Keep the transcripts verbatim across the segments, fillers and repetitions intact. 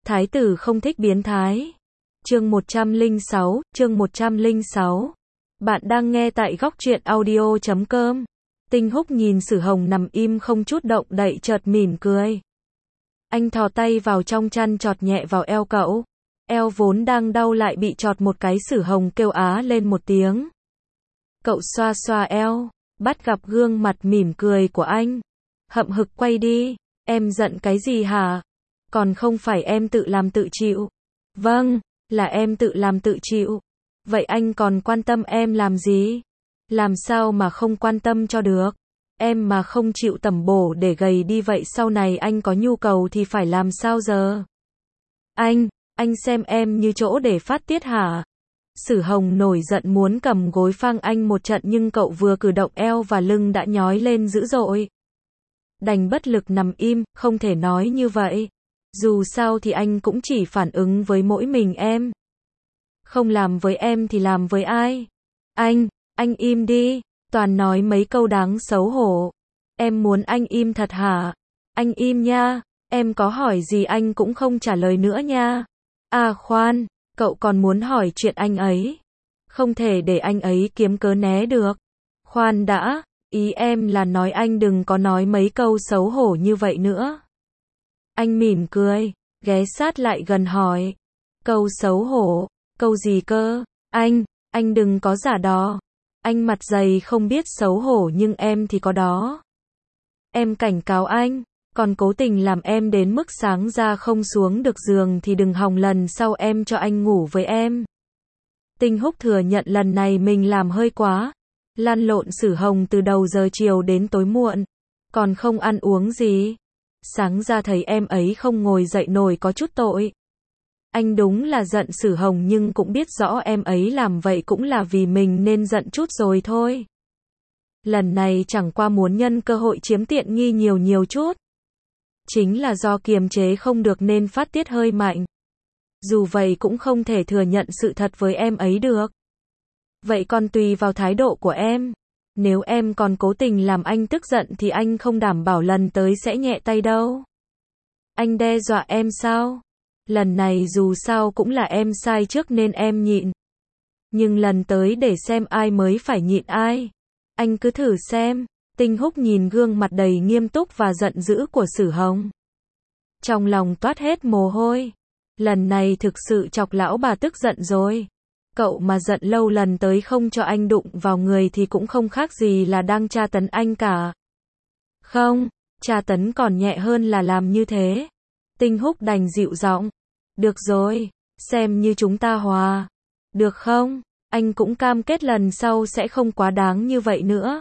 Thái tử không thích biến thái. Chương một trăm lẻ sáu, chương một trăm lẻ sáu. Bạn đang nghe tại góc truyện audio chấm com. Tinh Húc nhìn Sử Hồng nằm im không chút động đậy chợt mỉm cười. Anh thò tay vào trong chăn chọt nhẹ vào eo cậu. Eo vốn đang đau lại bị chọt một cái, Sử Hồng kêu á lên một tiếng. Cậu xoa xoa eo, bắt gặp gương mặt mỉm cười của anh. Hậm hực quay đi, em giận cái gì hả? Còn không phải em tự làm tự chịu. Vâng, là em tự làm tự chịu. Vậy anh còn quan tâm em làm gì? Làm sao mà không quan tâm cho được? Em mà không chịu tẩm bổ để gầy đi vậy sau này anh có nhu cầu thì phải làm sao giờ? Anh, anh xem em như chỗ để phát tiết hả? Sử Hồng nổi giận muốn cầm gối phang anh một trận nhưng cậu vừa cử động eo và lưng đã nhói lên dữ dội. Đành bất lực nằm im, không thể nói như vậy. Dù sao thì anh cũng chỉ phản ứng với mỗi mình em. Không làm với em thì làm với ai? Anh, anh im đi, toàn nói mấy câu đáng xấu hổ. Em muốn anh im thật hả? Anh im nha, em có hỏi gì anh cũng không trả lời nữa nha. À khoan, cậu còn muốn hỏi chuyện anh ấy. Không thể để anh ấy kiếm cớ né được. Khoan đã, ý em là nói anh đừng có nói mấy câu xấu hổ như vậy nữa. Anh mỉm cười, ghé sát lại gần hỏi. Câu xấu hổ, câu gì cơ? Anh, anh đừng có giả đò. Anh mặt dày không biết xấu hổ nhưng em thì có đó. Em cảnh cáo anh, còn cố tình làm em đến mức sáng ra không xuống được giường thì đừng hòng lần sau em cho anh ngủ với em. Tinh Húc thừa nhận lần này mình làm hơi quá. Lăn lộn Sử Hồng từ đầu giờ chiều đến tối muộn. Còn không ăn uống gì. Sáng ra thấy em ấy không ngồi dậy nổi có chút tội. Anh đúng là giận Sử Hồng nhưng cũng biết rõ em ấy làm vậy cũng là vì mình nên giận chút rồi thôi. Lần này chẳng qua muốn nhân cơ hội chiếm tiện nghi nhiều nhiều chút. Chính là do kiềm chế không được nên phát tiết hơi mạnh. Dù vậy cũng không thể thừa nhận sự thật với em ấy được. Vậy còn tùy vào thái độ của em. Nếu em còn cố tình làm anh tức giận thì anh không đảm bảo lần tới sẽ nhẹ tay đâu. Anh đe dọa em sao? Lần này dù sao cũng là em sai trước nên em nhịn. Nhưng lần tới để xem ai mới phải nhịn ai. Anh cứ thử xem. Tinh Húc nhìn gương mặt đầy nghiêm túc và giận dữ của Sử Hồng. Trong lòng toát hết mồ hôi. Lần này thực sự chọc lão bà tức giận rồi. Cậu mà giận lâu lần tới không cho anh đụng vào người thì cũng không khác gì là đang tra tấn anh cả. Không, tra tấn còn nhẹ hơn là làm như thế. Tinh Húc đành dịu giọng. Được rồi, xem như chúng ta hòa. Được không? Anh cũng cam kết lần sau sẽ không quá đáng như vậy nữa.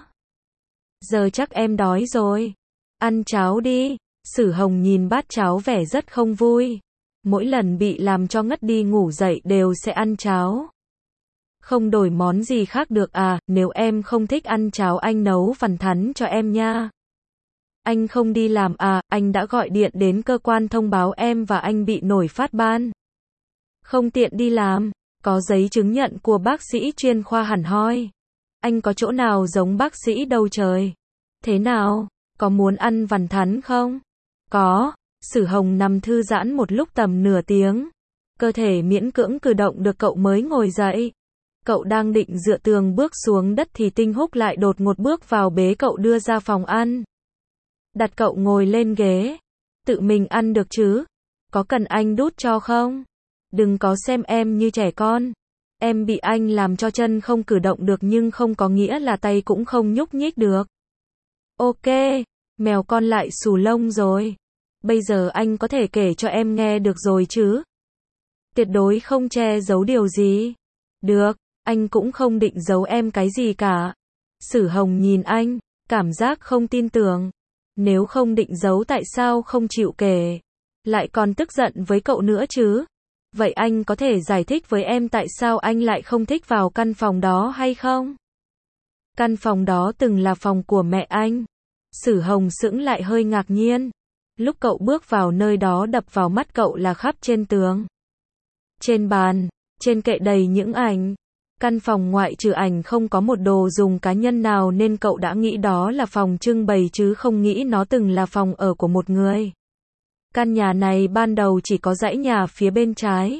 Giờ chắc em đói rồi. Ăn cháo đi. Sử Hồng nhìn bát cháo vẻ rất không vui. Mỗi lần bị làm cho ngất đi ngủ dậy đều sẽ ăn cháo. Không đổi món gì khác được à? Nếu em không thích ăn cháo anh nấu vằn thắn cho em nha. Anh không đi làm à? Anh đã gọi điện đến cơ quan thông báo em và anh bị nổi phát ban. Không tiện đi làm. Có giấy chứng nhận của bác sĩ chuyên khoa hẳn hoi. Anh có chỗ nào giống bác sĩ đâu trời. Thế nào? Có muốn ăn vằn thắn không? Có. Sử Hồng nằm thư giãn một lúc tầm nửa tiếng. Cơ thể miễn cưỡng cử động được cậu mới ngồi dậy. Cậu đang định dựa tường bước xuống đất thì Tinh Húc lại đột ngột bước vào bế cậu đưa ra phòng ăn. Đặt cậu ngồi lên ghế. Tự mình ăn được chứ? Có cần anh đút cho không? Đừng có xem em như trẻ con. Em bị anh làm cho chân không cử động được nhưng không có nghĩa là tay cũng không nhúc nhích được. Ok, mèo con lại xù lông rồi. Bây giờ anh có thể kể cho em nghe được rồi chứ? Tuyệt đối không che giấu điều gì. Được, anh cũng không định giấu em cái gì cả. Sử Hồng nhìn anh, cảm giác không tin tưởng. Nếu không định giấu tại sao không chịu kể? Lại còn tức giận với cậu nữa chứ? Vậy anh có thể giải thích với em tại sao anh lại không thích vào căn phòng đó hay không? Căn phòng đó từng là phòng của mẹ anh. Sử Hồng sững lại hơi ngạc nhiên. Lúc cậu bước vào nơi đó đập vào mắt cậu là khắp trên tường. Trên bàn, trên kệ đầy những ảnh. Căn phòng ngoại trừ ảnh không có một đồ dùng cá nhân nào nên cậu đã nghĩ đó là phòng trưng bày chứ không nghĩ nó từng là phòng ở của một người. Căn nhà này ban đầu chỉ có dãy nhà phía bên trái.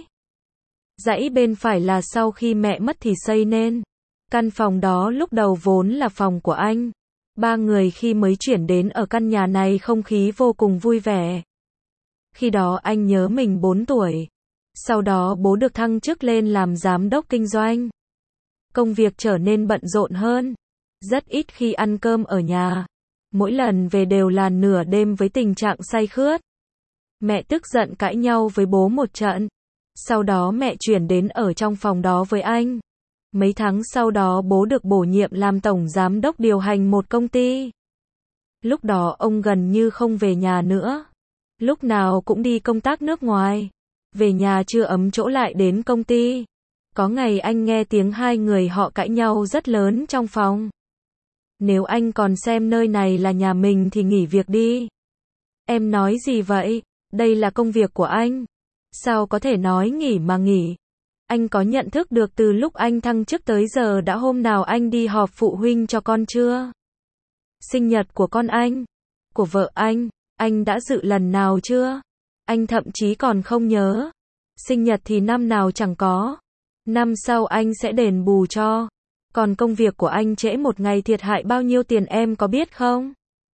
Dãy bên phải là sau khi mẹ mất thì xây nên. Căn phòng đó lúc đầu vốn là phòng của anh. Ba người khi mới chuyển đến ở căn nhà này không khí vô cùng vui vẻ. Khi đó anh nhớ mình bốn tuổi. Sau đó bố được thăng chức lên làm giám đốc kinh doanh. Công việc trở nên bận rộn hơn. Rất ít khi ăn cơm ở nhà. Mỗi lần về đều là nửa đêm với tình trạng say khướt. Mẹ tức giận cãi nhau với bố một trận. Sau đó mẹ chuyển đến ở trong phòng đó với anh. Mấy tháng sau đó bố được bổ nhiệm làm tổng giám đốc điều hành một công ty. Lúc đó ông gần như không về nhà nữa. Lúc nào cũng đi công tác nước ngoài. Về nhà chưa ấm chỗ lại đến công ty. Có ngày anh nghe tiếng hai người họ cãi nhau rất lớn trong phòng. Nếu anh còn xem nơi này là nhà mình thì nghỉ việc đi. Em nói gì vậy? Đây là công việc của anh. Sao có thể nói nghỉ mà nghỉ? Anh có nhận thức được từ lúc anh thăng chức tới giờ đã hôm nào anh đi họp phụ huynh cho con chưa? Sinh nhật của con anh, của vợ anh, anh đã dự lần nào chưa? Anh thậm chí còn không nhớ. Sinh nhật thì năm nào chẳng có. Năm sau anh sẽ đền bù cho. Còn công việc của anh trễ một ngày thiệt hại bao nhiêu tiền em có biết không?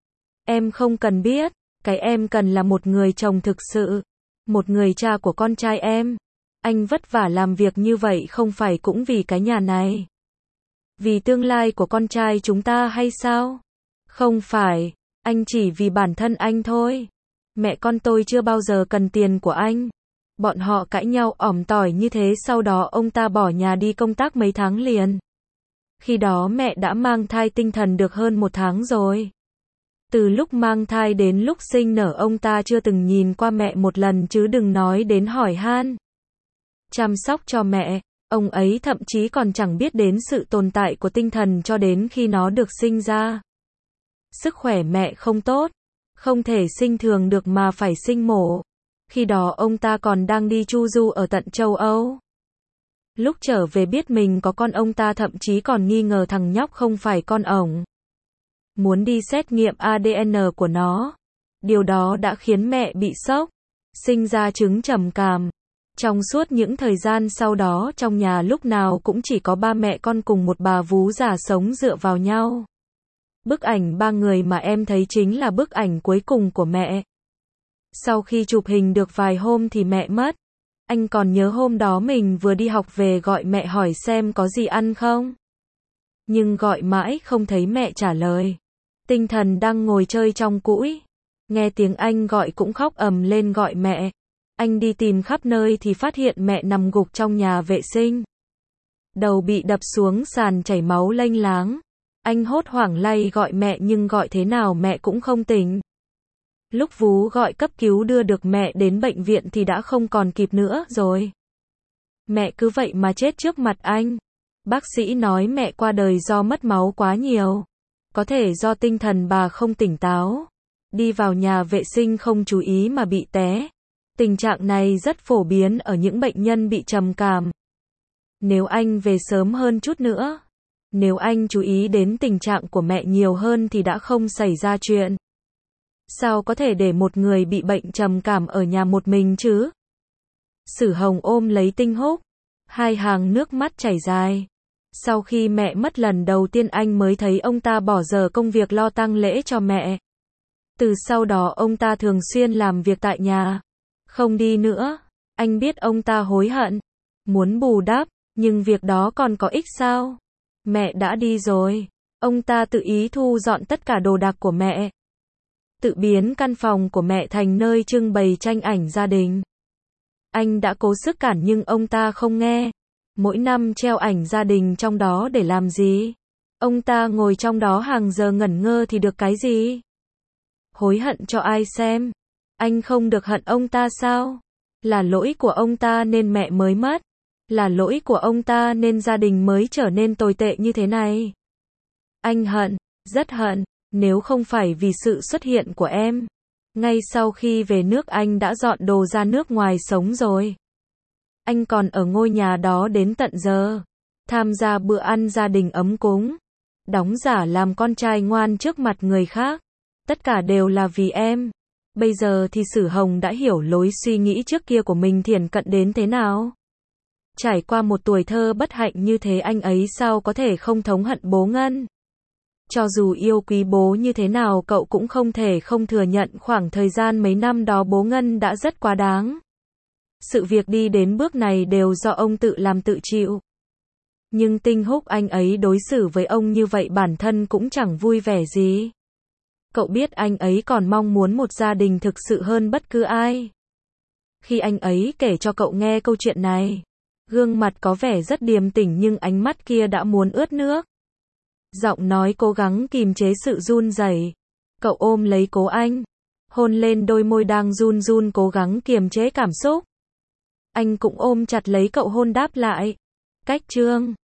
Em không cần biết. Cái em cần là một người chồng thực sự. Một người cha của con trai em. Anh vất vả làm việc như vậy không phải cũng vì cái nhà này. Vì tương lai của con trai chúng ta hay sao? Không phải. Anh chỉ vì bản thân anh thôi. Mẹ con tôi chưa bao giờ cần tiền của anh. Bọn họ cãi nhau ỏm tỏi như thế sau đó ông ta bỏ nhà đi công tác mấy tháng liền. Khi đó mẹ đã mang thai tinh thần được hơn một tháng rồi. Từ lúc mang thai đến lúc sinh nở ông ta chưa từng nhìn qua mẹ một lần chứ đừng nói đến hỏi han. Chăm sóc cho mẹ, ông ấy thậm chí còn chẳng biết đến sự tồn tại của tinh thần cho đến khi nó được sinh ra. Sức khỏe mẹ không tốt, không thể sinh thường được mà phải sinh mổ. Khi đó ông ta còn đang đi chu du ở tận châu Âu. Lúc trở về biết mình có con ông ta thậm chí còn nghi ngờ thằng nhóc không phải con ổng. Muốn đi xét nghiệm a đê en của nó. Điều đó đã khiến mẹ bị sốc, sinh ra chứng trầm cảm. Trong suốt những thời gian sau đó trong nhà lúc nào cũng chỉ có ba mẹ con cùng một bà vú già sống dựa vào nhau. Bức ảnh ba người mà em thấy chính là bức ảnh cuối cùng của mẹ. Sau khi chụp hình được vài hôm thì mẹ mất. Anh còn nhớ hôm đó mình vừa đi học về gọi mẹ hỏi xem có gì ăn không? Nhưng gọi mãi không thấy mẹ trả lời. Tinh thần đang ngồi chơi trong cũi. Nghe tiếng anh gọi cũng khóc ầm lên gọi mẹ. Anh đi tìm khắp nơi thì phát hiện mẹ nằm gục trong nhà vệ sinh. Đầu bị đập xuống sàn chảy máu lênh láng. Anh hốt hoảng lay gọi mẹ nhưng gọi thế nào mẹ cũng không tỉnh. Lúc vú gọi cấp cứu đưa được mẹ đến bệnh viện thì đã không còn kịp nữa rồi. Mẹ cứ vậy mà chết trước mặt anh. Bác sĩ nói mẹ qua đời do mất máu quá nhiều. Có thể do tinh thần bà không tỉnh táo. Đi vào nhà vệ sinh không chú ý mà bị té. Tình trạng này rất phổ biến ở những bệnh nhân bị trầm cảm. Nếu anh về sớm hơn chút nữa, nếu anh chú ý đến tình trạng của mẹ nhiều hơn thì đã không xảy ra chuyện. Sao có thể để một người bị bệnh trầm cảm ở nhà một mình chứ? Sử Hồng ôm lấy Tinh Húc, hai hàng nước mắt chảy dài. Sau khi mẹ mất lần đầu tiên anh mới thấy ông ta bỏ giờ công việc lo tang lễ cho mẹ. Từ sau đó ông ta thường xuyên làm việc tại nhà. Không đi nữa. Anh biết ông ta hối hận. Muốn bù đắp. Nhưng việc đó còn có ích sao? Mẹ đã đi rồi. Ông ta tự ý thu dọn tất cả đồ đạc của mẹ. Tự biến căn phòng của mẹ thành nơi trưng bày tranh ảnh gia đình. Anh đã cố sức cản nhưng ông ta không nghe. Mỗi năm treo ảnh gia đình trong đó để làm gì? Ông ta ngồi trong đó hàng giờ ngẩn ngơ thì được cái gì? Hối hận cho ai xem? Anh không được hận ông ta sao? Là lỗi của ông ta nên mẹ mới mất. Là lỗi của ông ta nên gia đình mới trở nên tồi tệ như thế này. Anh hận, rất hận, nếu không phải vì sự xuất hiện của em. Ngay sau khi về nước anh đã dọn đồ ra nước ngoài sống rồi. Anh còn ở ngôi nhà đó đến tận giờ. Tham gia bữa ăn gia đình ấm cúng. Đóng giả làm con trai ngoan trước mặt người khác. Tất cả đều là vì em. Bây giờ thì Sử Hồng đã hiểu lối suy nghĩ trước kia của mình thiển cận đến thế nào. Trải qua một tuổi thơ bất hạnh như thế anh ấy sao có thể không thống hận bố Ngân. Cho dù yêu quý bố như thế nào cậu cũng không thể không thừa nhận khoảng thời gian mấy năm đó bố Ngân đã rất quá đáng. Sự việc đi đến bước này đều do ông tự làm tự chịu. Nhưng Tinh Húc anh ấy đối xử với ông như vậy bản thân cũng chẳng vui vẻ gì. Cậu biết anh ấy còn mong muốn một gia đình thực sự hơn bất cứ ai. Khi anh ấy kể cho cậu nghe câu chuyện này, gương mặt có vẻ rất điềm tĩnh nhưng ánh mắt kia đã muốn ướt nước. Giọng nói cố gắng kìm chế sự run rẩy. Cậu ôm lấy Cố Anh, hôn lên đôi môi đang run run cố gắng kiềm chế cảm xúc. Anh cũng ôm chặt lấy cậu hôn đáp lại. Cách chương